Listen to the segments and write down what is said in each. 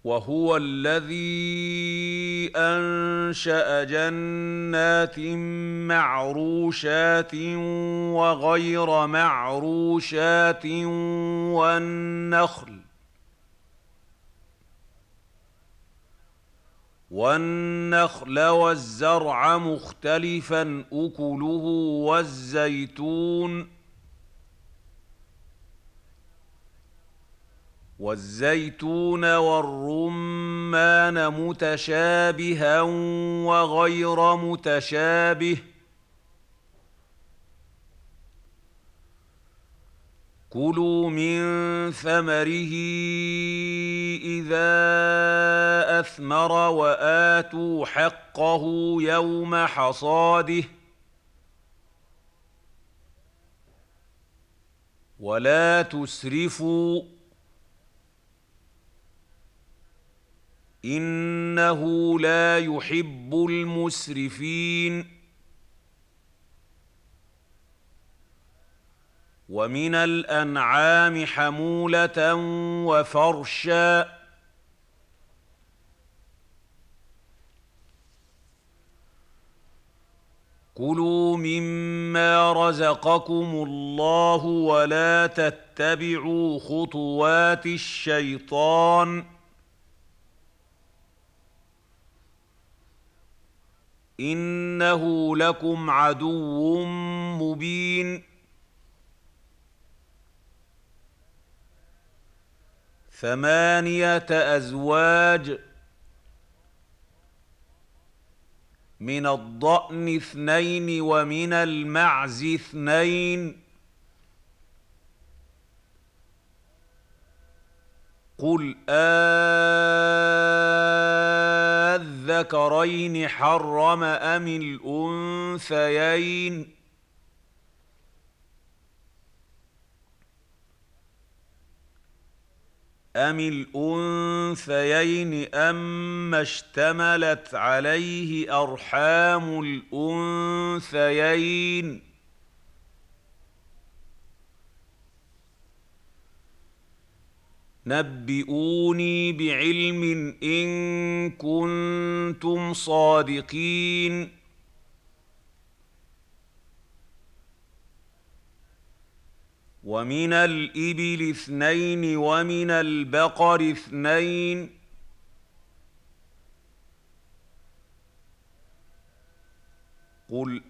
وهو الذي أنشأ جنات معروشات وغير معروشات والنخل والزرع مختلفا أكله والزيتون والرمان متشابها وغير متشابه كلوا من ثمره إذا أثمر وآتوا حقه يوم حصاده ولا تسرفوا إنه لا يحب المسرفين. ومن الأنعام حمولة وفرشا كلوا مما رزقكم الله ولا تتبعوا خطوات الشيطان إنه لكم عدو مبين. 8 أزواج: من الضأن 2 ومن المعز 2. قل أذكرين حرم أم الأنثيين أما اشتملت عليه أرحام الأنثيين نبئوني بعلم إن كنتم صادقين. ومن الإبل 2 ومن البقر 2. قل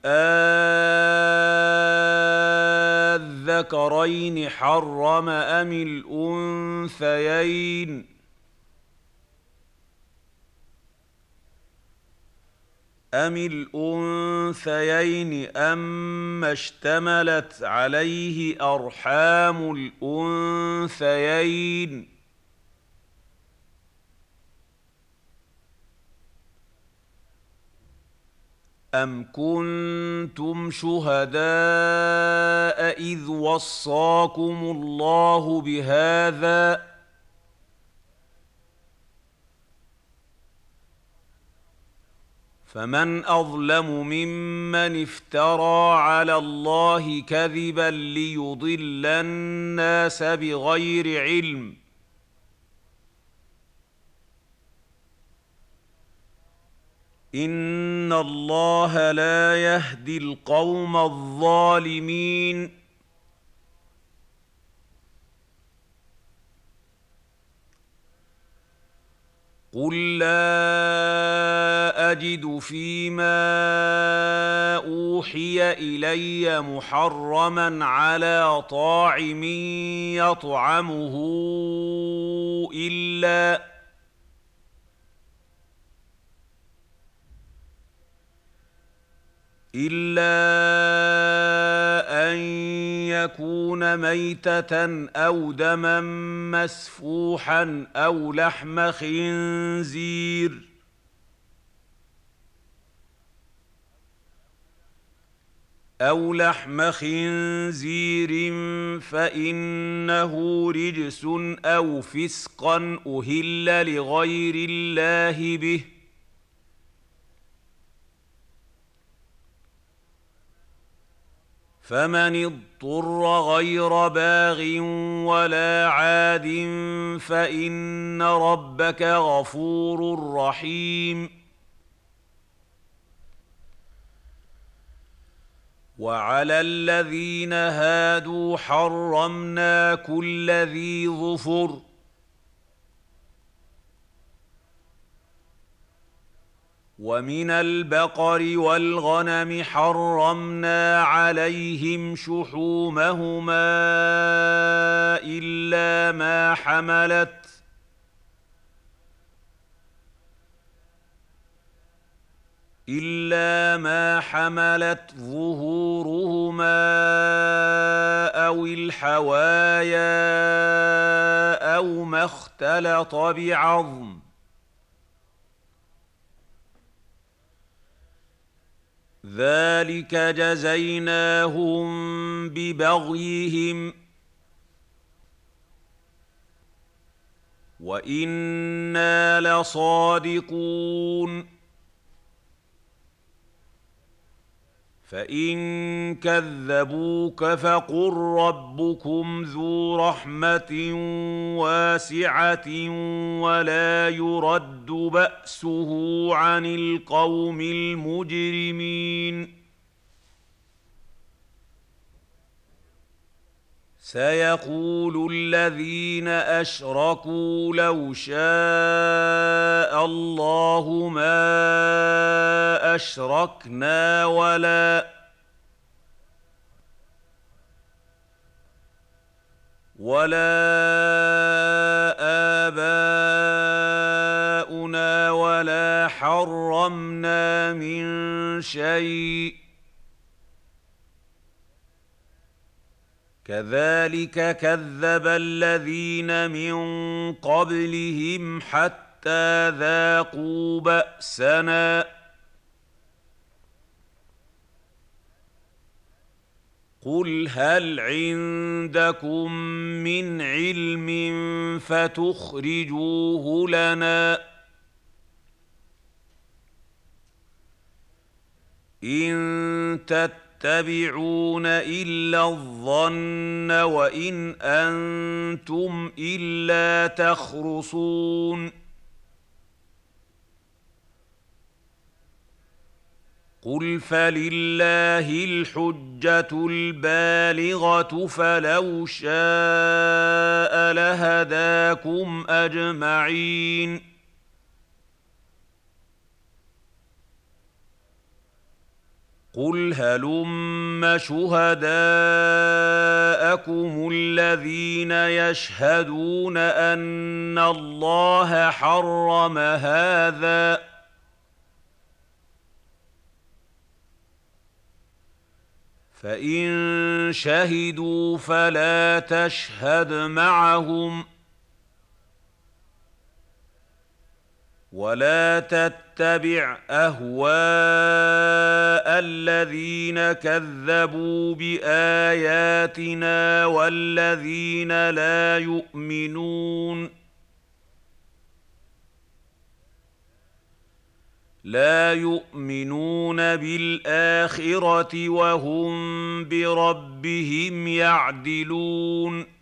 أذكرين حرم أم الأنثيين أما اشتملت عليه أرحام الأنثيين أم كنتم شهداء إذ وصاكم الله بهذا فمن أظلم ممن افترى على الله كذبا ليضل الناس بغير علم إن الله لا يهدي القوم الظالمين. قل لا أجد فيما أوحي إلي محرما على طاعم يطعمه إلا أن يكون ميتة أو دما مسفوحا أو لحم خنزير فإنه رجس أو فسقا أهل لغير الله به فمن اضطر غير باغ ولا عاد فإن ربك غفور رحيم. وعلى الذين هادوا حرمنا كل ذي ظفر ومن البقر والغنم حرمنا عليهم شحومهما إلا ما حملت ظهورهما أو الحوايا أو ما اختلط بعظم ذلك جزيناهم ببغيهم وإنا لصادقون. فإن كذبوك فقل ربكم ذو رحمة واسعة ولا يرد بأسه عن القوم المجرمين. سيقول الذين أشركوا لو شاء الله ما أشركنا ولا آباؤنا ولا حرمنا من شيء كذلك كذب الذين من قبلهم حتى ذاقوا بأسنا. قل هل عندكم من علم فتخرجوه لنا إن تتبعون إلا الظن وإن أنتم إلا تخرصون. قل فلله الحجة البالغة فلو شاء لهداكم أجمعين. قل هلم شهداءكم الذين يشهدون أن الله حرم هذا فإن شهدوا فلا تشهد معهم ولا تتبع أهواء الذين كذبوا بآياتنا والذين لا يؤمنون بالآخرة وهم بربهم يعدلون.